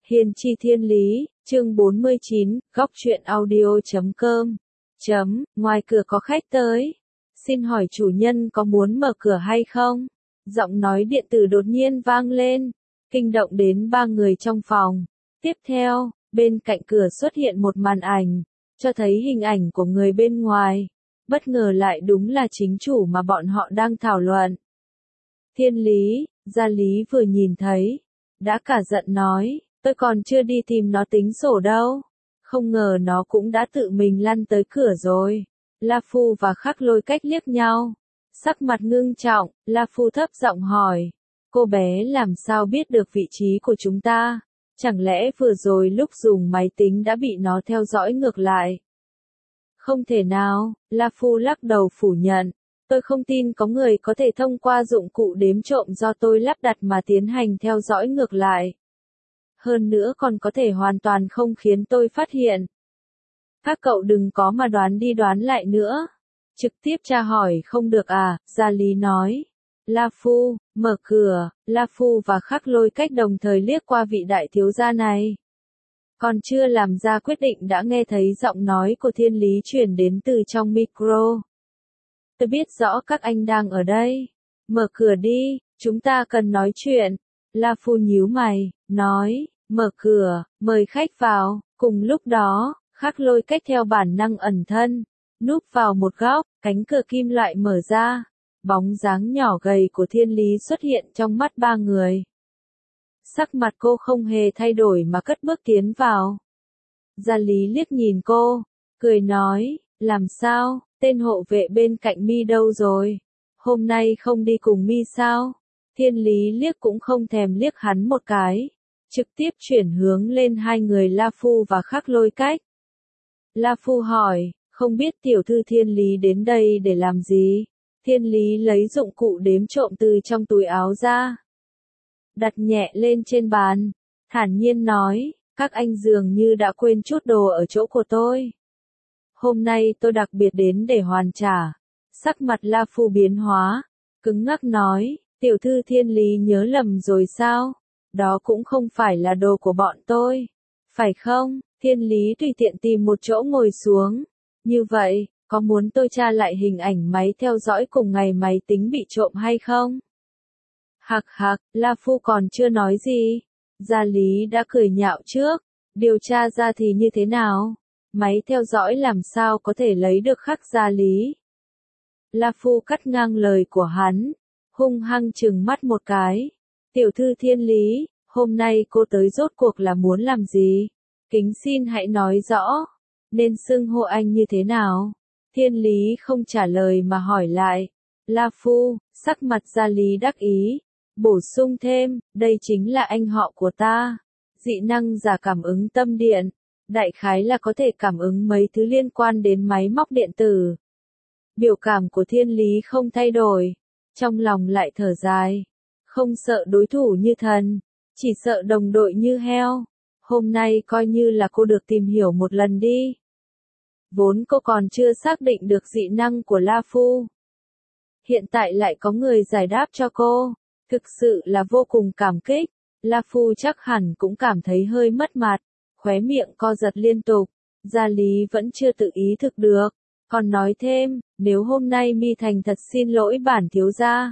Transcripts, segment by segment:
Hiền chi thiên lý, chương 49, góc truyện audio.com. Ngoài cửa có khách tới. Xin hỏi chủ nhân có muốn mở cửa hay không? Giọng nói điện tử đột nhiên vang lên, kinh động đến ba người trong phòng. Tiếp theo, bên cạnh cửa xuất hiện một màn ảnh, cho thấy hình ảnh của người bên ngoài. Bất ngờ lại đúng là chính chủ mà bọn họ đang thảo luận. Thiên lý, Gia Lý vừa nhìn thấy, đã cả giận nói, tôi còn chưa đi tìm nó tính sổ đâu. Không ngờ nó cũng đã tự mình lăn tới cửa rồi. La Phu và Khắc Lôi Cách liếc nhau. Sắc mặt ngưng trọng, La Phu thấp giọng hỏi. Cô bé làm sao biết được vị trí của chúng ta? Chẳng lẽ vừa rồi lúc dùng máy tính đã bị nó theo dõi ngược lại? Không thể nào, La Phu lắc đầu phủ nhận. Tôi không tin có người có thể thông qua dụng cụ đếm trộm do tôi lắp đặt mà tiến hành theo dõi ngược lại. Hơn nữa còn có thể hoàn toàn không khiến tôi phát hiện. Các cậu đừng có mà đoán đi đoán lại nữa. Trực tiếp tra hỏi không được à, Gia Lý nói. La Phu, mở cửa, La Phu và Khắc Lôi Cách đồng thời liếc qua vị đại thiếu gia này. Còn chưa làm ra quyết định đã nghe thấy giọng nói của Thiên Lý truyền đến từ trong micro. Tôi biết rõ các anh đang ở đây. Mở cửa đi, chúng ta cần nói chuyện. La Phu nhíu mày, nói, mở cửa, mời khách vào. Cùng lúc đó, Khắc Lôi Cách theo bản năng ẩn thân, núp vào một góc, cánh cửa kim loại mở ra. Bóng dáng nhỏ gầy của Thiên Lý xuất hiện trong mắt ba người. Sắc mặt cô không hề thay đổi mà cất bước tiến vào. Gia Lý liếc nhìn cô, cười nói, làm sao, tên hộ vệ bên cạnh mi đâu rồi? Hôm nay không đi cùng mi sao? Thiên Lý liếc cũng không thèm liếc hắn một cái, trực tiếp chuyển hướng lên hai người La Phu và Khắc Lôi Cách. La Phu hỏi, không biết tiểu thư Thiên Lý đến đây để làm gì? Thiên Lý lấy dụng cụ đếm trộm từ trong túi áo ra, đặt nhẹ lên trên bàn, thản nhiên nói, các anh dường như đã quên chút đồ ở chỗ của tôi. Hôm nay tôi đặc biệt đến để hoàn trả. Sắc mặt La Phu biến hóa, cứng ngắc nói, tiểu thư Thiên Lý nhớ lầm rồi sao? Đó cũng không phải là đồ của bọn tôi. Phải không? Thiên Lý tùy tiện tìm một chỗ ngồi xuống. Như vậy, có muốn tôi tra lại hình ảnh máy theo dõi cùng ngày máy tính bị trộm hay không? Hạc hạc, La Phu còn chưa nói gì. Gia Lý đã cười nhạo trước. Điều tra ra thì như thế nào? Máy theo dõi làm sao có thể lấy được Khắc Gia Lý? La Phu cắt ngang lời của hắn, hung hăng trừng mắt một cái. Tiểu thư Thiên Lý, hôm nay cô tới rốt cuộc là muốn làm gì? Kính xin hãy nói rõ, nên xưng hô anh như thế nào? Thiên Lý không trả lời mà hỏi lại. La Phu, sắc mặt Gia Lý đắc ý, bổ sung thêm, đây chính là anh họ của ta. Dị năng giả cảm ứng tâm điện, đại khái là có thể cảm ứng mấy thứ liên quan đến máy móc điện tử. Biểu cảm của Thiên Lý không thay đổi, trong lòng lại thở dài. Không sợ đối thủ như thần, chỉ sợ đồng đội như heo. Hôm nay coi như là cô được tìm hiểu một lần đi. Vốn cô còn chưa xác định được dị năng của La Phu. Hiện tại lại có người giải đáp cho cô. Thực sự là vô cùng cảm kích. La Phu chắc hẳn cũng cảm thấy hơi mất mặt. Khóe miệng co giật liên tục. Gia Lý vẫn chưa tự ý thực được. Còn nói thêm, nếu hôm nay mi thành thật xin lỗi bản thiếu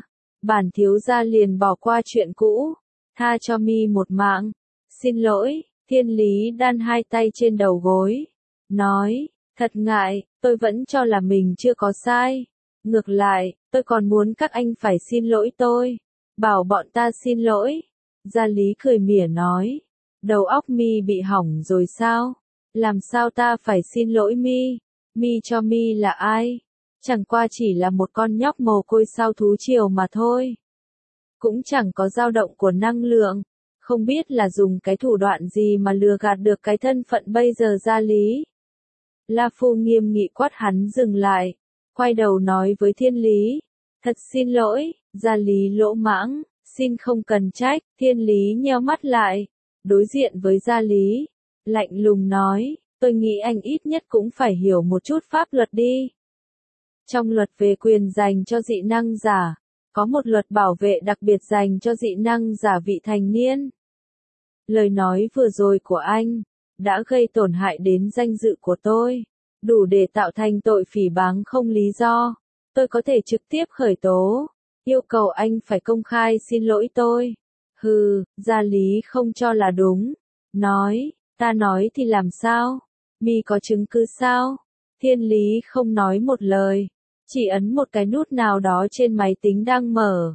gia liền bỏ qua chuyện cũ. Tha cho mi một mạng. Xin lỗi, Thiên Lý đan hai tay trên đầu gối. Nói, thật ngại, tôi vẫn cho là mình chưa có sai. Ngược lại, tôi còn muốn các anh phải xin lỗi tôi. Bảo bọn ta xin lỗi. Gia Lý cười mỉa nói. Đầu óc mi bị hỏng rồi sao? Làm sao ta phải xin lỗi mi? Mi cho mi là ai? Chẳng qua chỉ là một con nhóc mồ côi sao thú triều mà thôi. Cũng chẳng có dao động của năng lượng. Không biết là dùng cái thủ đoạn gì mà lừa gạt được cái thân phận bây giờ Gia Lý. La Phu nghiêm nghị quát hắn dừng lại. Quay đầu nói với Thiên Lý. Thật xin lỗi, Gia Lý lỗ mãng, xin không cần trách. Thiên Lý nheo mắt lại, đối diện với Gia Lý, lạnh lùng nói, tôi nghĩ anh ít nhất cũng phải hiểu một chút pháp luật đi. Trong luật về quyền dành cho dị năng giả, có một luật bảo vệ đặc biệt dành cho dị năng giả vị thành niên. lời nói vừa rồi của anh đã gây tổn hại đến danh dự của tôi, đủ để tạo thành tội phỉ báng không lý do. Tôi có thể trực tiếp khởi tố, yêu cầu anh phải công khai xin lỗi tôi. Hừ, Gia Lý không cho là đúng. Nói, ta nói thì làm sao? Mi có chứng cứ sao? Thiên Lý không nói một lời, chỉ ấn một cái nút nào đó trên máy tính đang mở.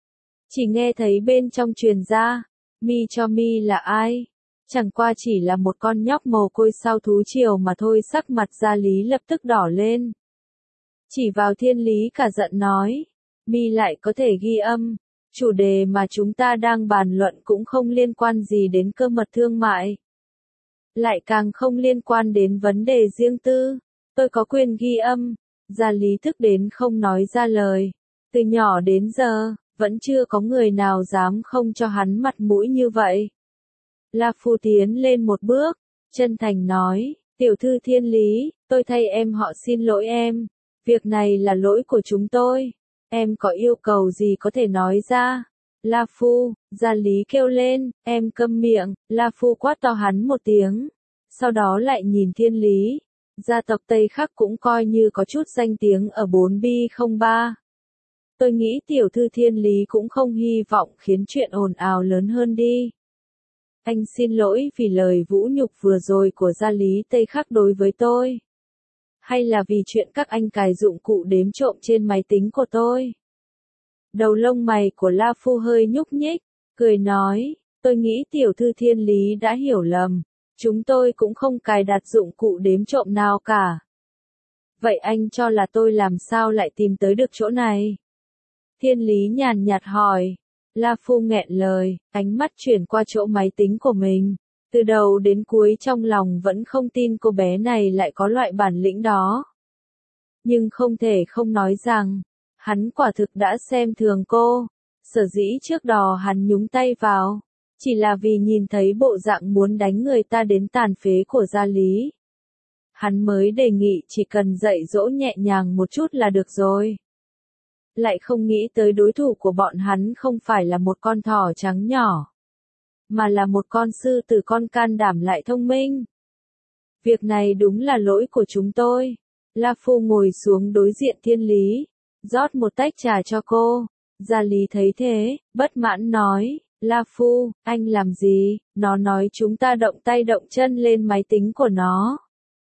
Chỉ nghe thấy bên trong truyền ra, Mi cho Mi là ai? Chẳng qua chỉ là một con nhóc mồ côi sau thú triều mà thôi. Sắc mặt Gia Lý lập tức đỏ lên. Chỉ vào Thiên Lý cả giận nói, Mi lại có thể ghi âm, chủ đề mà chúng ta đang bàn luận cũng không liên quan gì đến cơ mật thương mại. Lại càng không liên quan đến vấn đề riêng tư, tôi có quyền ghi âm. Gia Lý tức đến không nói ra lời. Từ nhỏ đến giờ, vẫn chưa có người nào dám không cho hắn mặt mũi như vậy. La Phu tiến lên một bước, chân thành nói, tiểu thư Thiên Lý, tôi thay em họ xin lỗi em. Việc này là lỗi của chúng tôi. Em có yêu cầu gì có thể nói ra. La Phu, Gia Lý kêu lên, em câm miệng. La Phu quát to hắn một tiếng. Sau đó lại nhìn Thiên Lý. Gia tộc Tây Khắc cũng coi như có chút danh tiếng ở 4B03. Tôi nghĩ tiểu thư Thiên Lý cũng không hy vọng khiến chuyện ồn ào lớn hơn đi. Anh xin lỗi vì lời vũ nhục vừa rồi của Gia Lý Tây Khắc đối với tôi. Hay là vì chuyện các anh cài dụng cụ đếm trộm trên máy tính của tôi? Đầu lông mày của La Phu hơi nhúc nhích, cười nói, tôi nghĩ tiểu thư Thiên Lý đã hiểu lầm. Chúng tôi cũng không cài đặt dụng cụ đếm trộm nào cả. Vậy anh cho là tôi làm sao lại tìm tới được chỗ này? Thiên Lý nhàn nhạt hỏi. La Phu nghẹn lời, ánh mắt chuyển qua chỗ máy tính của mình. Từ đầu đến cuối trong lòng vẫn không tin cô bé này lại có loại bản lĩnh đó. Nhưng không thể không nói rằng, hắn quả thực đã xem thường cô. Sở dĩ trước đó hắn nhúng tay vào, chỉ là vì nhìn thấy bộ dạng muốn đánh người ta đến tàn phế của Gia Lý. Hắn mới đề nghị chỉ cần dạy dỗ nhẹ nhàng một chút là được rồi. Lại không nghĩ tới đối thủ của bọn hắn không phải là một con thỏ trắng nhỏ, mà là một con sư tử con can đảm lại thông minh. Việc này đúng là lỗi của chúng tôi. La Phu ngồi xuống đối diện Thiên Lý, rót một tách trà cho cô. Gia Lý thấy thế, bất mãn nói, La Phu, anh làm gì? Nó nói chúng ta động tay động chân lên máy tính của nó.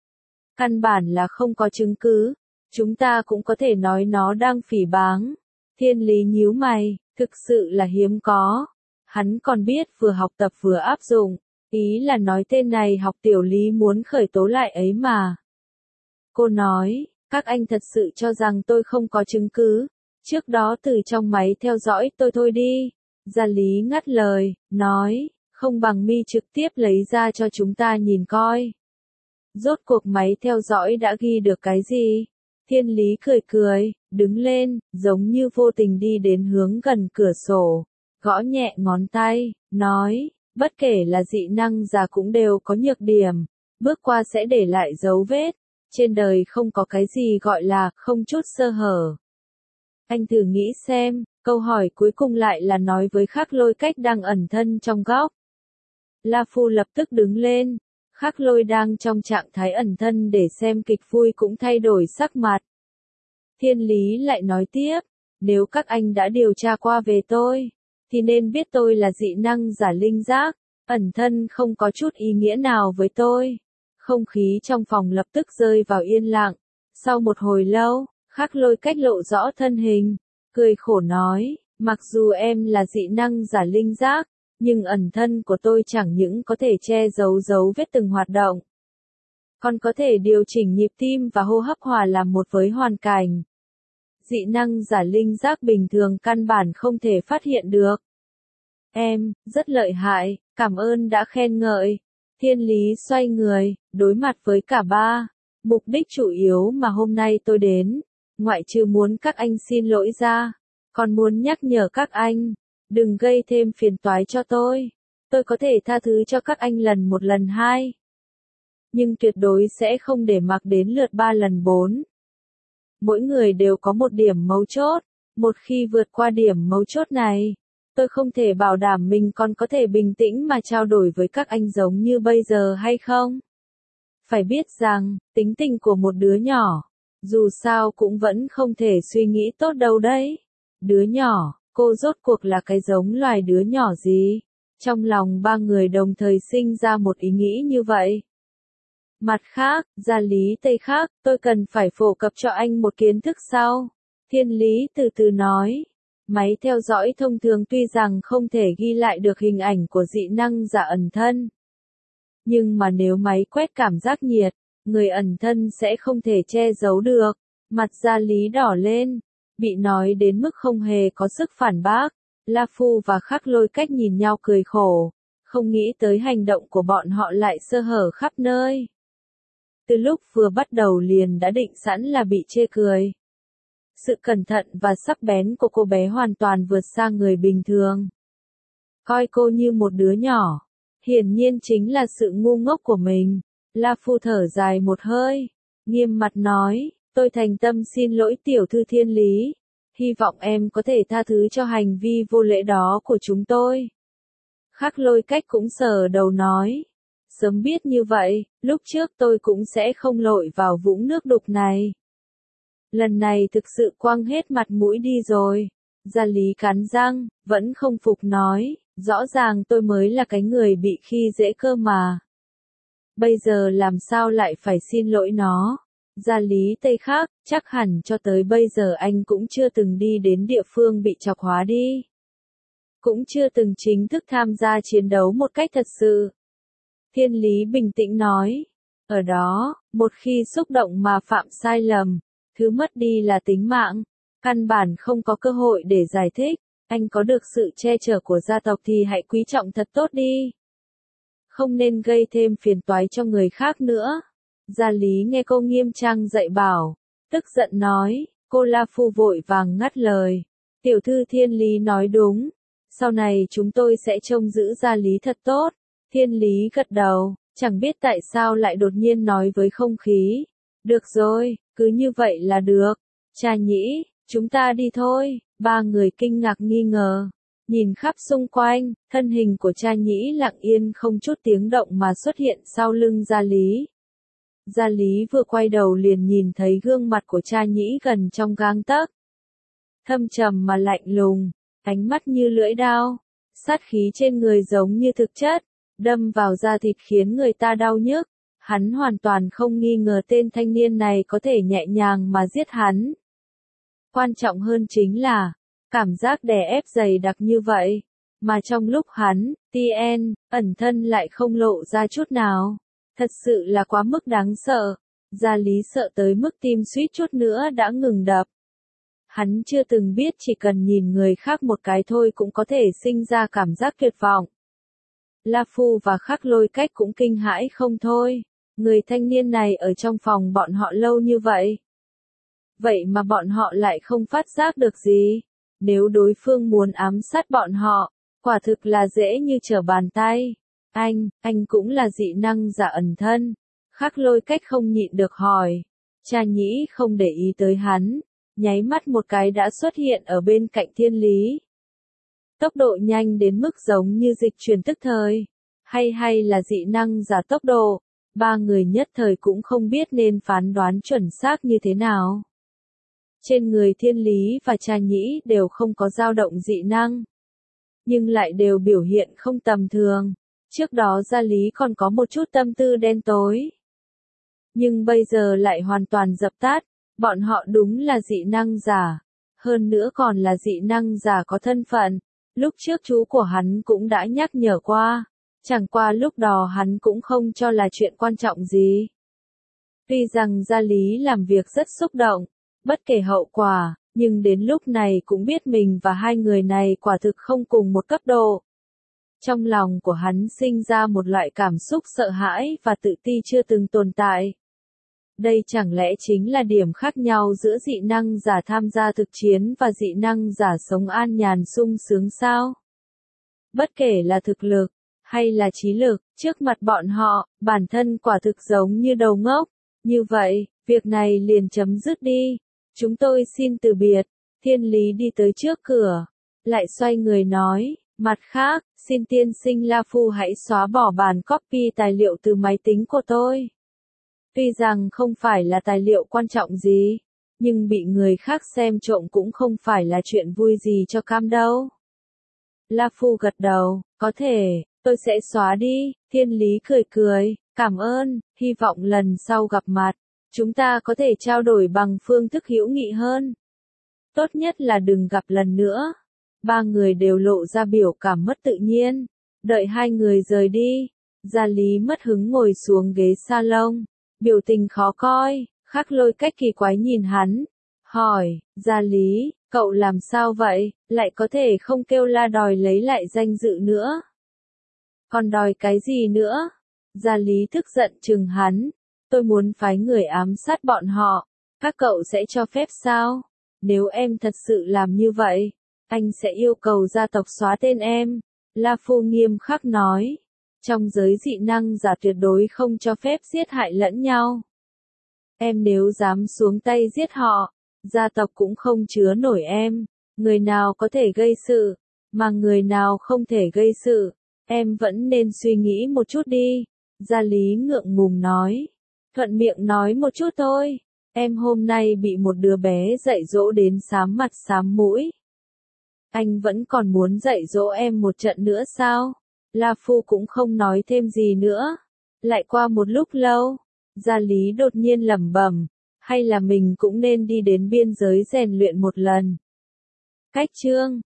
Căn bản là không có chứng cứ. Chúng ta cũng có thể nói nó đang phỉ báng. Thiên Lý nhíu mày, thực sự là hiếm có. Hắn còn biết vừa học tập vừa áp dụng. Ý là nói tên này học tiểu Lý muốn khởi tố lại ấy mà. Cô nói, các anh thật sự cho rằng tôi không có chứng cứ. Trước đó từ trong máy theo dõi tôi thôi đi. Gia Lý ngắt lời, nói, không bằng Mi trực tiếp lấy ra cho chúng ta nhìn coi. Rốt cuộc máy theo dõi đã ghi được cái gì? Thiên Lý cười cười, đứng lên, giống như vô tình đi đến hướng gần cửa sổ, gõ nhẹ ngón tay, nói, bất kể là dị năng giả cũng đều có nhược điểm, bước qua sẽ để lại dấu vết, trên đời không có cái gì gọi là không chút sơ hở. Anh thử nghĩ xem, câu hỏi cuối cùng lại là nói với Khắc Lôi Cách đang ẩn thân trong góc. La Phu lập tức đứng lên. Khắc Lôi đang trong trạng thái ẩn thân để xem kịch vui cũng thay đổi sắc mặt. Thiên Lý lại nói tiếp, nếu các anh đã điều tra qua về tôi, thì nên biết tôi là dị năng giả linh giác, ẩn thân không có chút ý nghĩa nào với tôi. Không khí trong phòng lập tức rơi vào yên lặng. Sau một hồi lâu, Khắc Lôi Cách lộ rõ thân hình, cười khổ nói, mặc dù em là dị năng giả linh giác, nhưng ẩn thân của tôi chẳng những có thể che giấu dấu vết từng hoạt động, còn có thể điều chỉnh nhịp tim và hô hấp hòa làm một với hoàn cảnh. Dị năng giả linh giác bình thường căn bản không thể phát hiện được. Em, rất lợi hại, cảm ơn đã khen ngợi. Thiên Lý xoay người, đối mặt với cả ba. Mục đích chủ yếu mà hôm nay tôi đến, ngoại trừ muốn các anh xin lỗi ra, còn muốn nhắc nhở các anh, đừng gây thêm phiền toái cho tôi. Tôi có thể tha thứ cho các anh lần một lần hai, nhưng tuyệt đối sẽ không để mặc đến lượt 3 lần 4. Mỗi người đều có một điểm mấu chốt, một khi vượt qua điểm mấu chốt này, tôi không thể bảo đảm mình còn có thể bình tĩnh mà trao đổi với các anh giống như bây giờ hay không. Phải biết rằng, tính tình của một đứa nhỏ, dù sao cũng vẫn không thể suy nghĩ tốt đâu đấy. Đứa nhỏ, cô rốt cuộc là cái giống loài đứa nhỏ gì? Trong lòng ba người đồng thời sinh ra một ý nghĩ như vậy. Mặt khác, gia lý Tây khác, tôi cần phải phổ cập cho anh một kiến thức sau. Thiên lý từ từ nói. Máy theo dõi thông thường tuy rằng không thể ghi lại được hình ảnh của dị năng giả ẩn thân. Nhưng mà nếu máy quét cảm giác nhiệt, người ẩn thân sẽ không thể che giấu được. Mặt gia lý đỏ lên, bị nói đến mức không hề có sức phản bác. La Phu và Khắc Lôi Cách nhìn nhau cười khổ, không nghĩ tới hành động của bọn họ lại sơ hở khắp nơi. Từ lúc vừa bắt đầu liền đã định sẵn là bị chê cười. Sự cẩn thận và sắc bén của cô bé hoàn toàn vượt xa người bình thường. Coi cô như một đứa nhỏ, hiển nhiên chính là sự ngu ngốc của mình. La Phu thở dài một hơi, nghiêm mặt nói, tôi thành tâm xin lỗi tiểu thư Thiên Lý. Hy vọng em có thể tha thứ cho hành vi vô lễ đó của chúng tôi. Khắc Lôi Cách cũng sờ đầu nói. Sớm biết như vậy, lúc trước tôi cũng sẽ không lội vào vũng nước đục này. Lần này thực sự quăng hết mặt mũi đi rồi. Gia lý cắn răng, vẫn không phục nói, rõ ràng tôi mới là cái người bị khi dễ cơ mà. Bây giờ làm sao lại phải xin lỗi nó? Gia lý Tây khác, chắc hẳn cho tới bây giờ anh cũng chưa từng đi đến địa phương bị chọc hóa đi. Cũng chưa từng chính thức tham gia chiến đấu một cách thật sự. Thiên lý bình tĩnh nói. Ở đó, một khi xúc động mà phạm sai lầm, thứ mất đi là tính mạng. Căn bản không có cơ hội để giải thích. Anh có được sự che chở của gia tộc thì hãy quý trọng thật tốt đi. Không nên gây thêm phiền toái cho người khác nữa. Gia lý nghe cô nghiêm trang dạy bảo, tức giận nói, cô La Phu vội vàng ngắt lời. Tiểu thư Thiên Lý nói đúng, sau này chúng tôi sẽ trông giữ gia lý thật tốt. Thiên Lý gật đầu, chẳng biết tại sao lại đột nhiên nói với không khí. Được rồi, cứ như vậy là được. Cha Nhĩ, chúng ta đi thôi. Ba người kinh ngạc nghi ngờ. Nhìn khắp xung quanh, thân hình của Cha Nhĩ lặng yên không chút tiếng động mà xuất hiện sau lưng Gia Lý. Gia Lý vừa quay đầu liền nhìn thấy gương mặt của Cha Nhĩ gần trong gang tấc. Thâm trầm mà lạnh lùng, ánh mắt như lưỡi dao, sát khí trên người giống như thực chất, đâm vào da thịt khiến người ta đau nhức. Hắn hoàn toàn không nghi ngờ tên thanh niên này có thể nhẹ nhàng mà giết hắn. Quan trọng hơn chính là, cảm giác đè ép dày đặc như vậy, mà trong lúc hắn, TN, ẩn thân lại không lộ ra chút nào. Thật sự là quá mức đáng sợ. Gia Lý sợ tới mức tim suýt chút nữa đã ngừng đập. Hắn chưa từng biết chỉ cần nhìn người khác một cái thôi cũng có thể sinh ra cảm giác tuyệt vọng. La Phu và Khắc Lôi Cách cũng kinh hãi không thôi. Người thanh niên này ở trong phòng bọn họ lâu như vậy. Vậy mà bọn họ lại không phát giác được gì. Nếu đối phương muốn ám sát bọn họ, quả thực là dễ như trở bàn tay. Anh cũng là dị năng giả ẩn thân. Khắc Lôi Cách không nhịn được hỏi. Cha Nhĩ không để ý tới hắn, nháy mắt một cái đã xuất hiện ở bên cạnh Thiên Lý. Tốc độ nhanh đến mức giống như dịch chuyển tức thời. Hay là dị năng giả tốc độ. Ba người nhất thời cũng không biết nên phán đoán chuẩn xác như thế nào. Trên người Thiên Lý và Cha Nhĩ đều không có dao động dị năng, nhưng lại đều biểu hiện không tầm thường. Trước đó Gia Lý còn có một chút tâm tư đen tối, nhưng bây giờ lại hoàn toàn dập tắt. Bọn họ đúng là dị năng giả, hơn nữa còn là dị năng giả có thân phận. Lúc trước chú của hắn cũng đã nhắc nhở qua, chẳng qua lúc đó hắn cũng không cho là chuyện quan trọng gì. Tuy rằng Gia Lý làm việc rất xúc động, bất kể hậu quả, nhưng đến lúc này cũng biết mình và hai người này quả thực không cùng một cấp độ. Trong lòng của hắn sinh ra một loại cảm xúc sợ hãi và tự ti chưa từng tồn tại. Đây chẳng lẽ chính là điểm khác nhau giữa dị năng giả tham gia thực chiến và dị năng giả sống an nhàn sung sướng sao? Bất kể là thực lực, hay là trí lực, trước mặt bọn họ, bản thân quả thực giống như đầu ngốc. Như vậy, việc này liền chấm dứt đi. Chúng tôi xin từ biệt. Thiên Lý đi tới trước cửa. lại xoay người nói, mặt khác, xin tiên sinh La Phu hãy xóa bỏ bản copy tài liệu từ máy tính của tôi. Tuy rằng không phải là tài liệu quan trọng gì, nhưng bị người khác xem trộm cũng không phải là chuyện vui gì cho Cam đâu. La Phu gật đầu, có thể, tôi sẽ xóa đi. Thiên Lý cười cười, cảm ơn, hy vọng lần sau gặp mặt, chúng ta có thể trao đổi bằng phương thức hữu nghị hơn. Tốt nhất là đừng gặp lần nữa. Ba người đều lộ ra biểu cảm mất tự nhiên. Đợi hai người rời đi, Gia Lý mất hứng ngồi xuống ghế salon, biểu tình khó coi. Khắc Lôi cách kỳ quái nhìn hắn, hỏi, Gia Lý, cậu làm sao vậy, lại có thể không kêu la đòi lấy lại danh dự nữa? Còn đòi cái gì nữa? Gia Lý tức giận chừng hắn, tôi muốn phái người ám sát bọn họ, các cậu sẽ cho phép sao? Nếu em thật sự làm như vậy, anh sẽ yêu cầu gia tộc xóa tên em. La Phu nghiêm khắc nói, trong giới dị năng giả tuyệt đối không cho phép giết hại lẫn nhau. Em nếu dám xuống tay giết họ, gia tộc cũng không chứa nổi em. Người nào có thể gây sự, mà người nào không thể gây sự, em vẫn nên suy nghĩ một chút đi. Gia Lý ngượng ngùng nói, thuận miệng nói một chút thôi. Em hôm nay bị một đứa bé dạy dỗ đến xám mặt xám mũi. Anh vẫn còn muốn dạy dỗ em một trận nữa sao? La Phu cũng không nói thêm gì nữa. Lại qua một lúc lâu, Gia Lý đột nhiên lẩm bẩm, hay là mình cũng nên đi đến biên giới rèn luyện một lần. Cách chương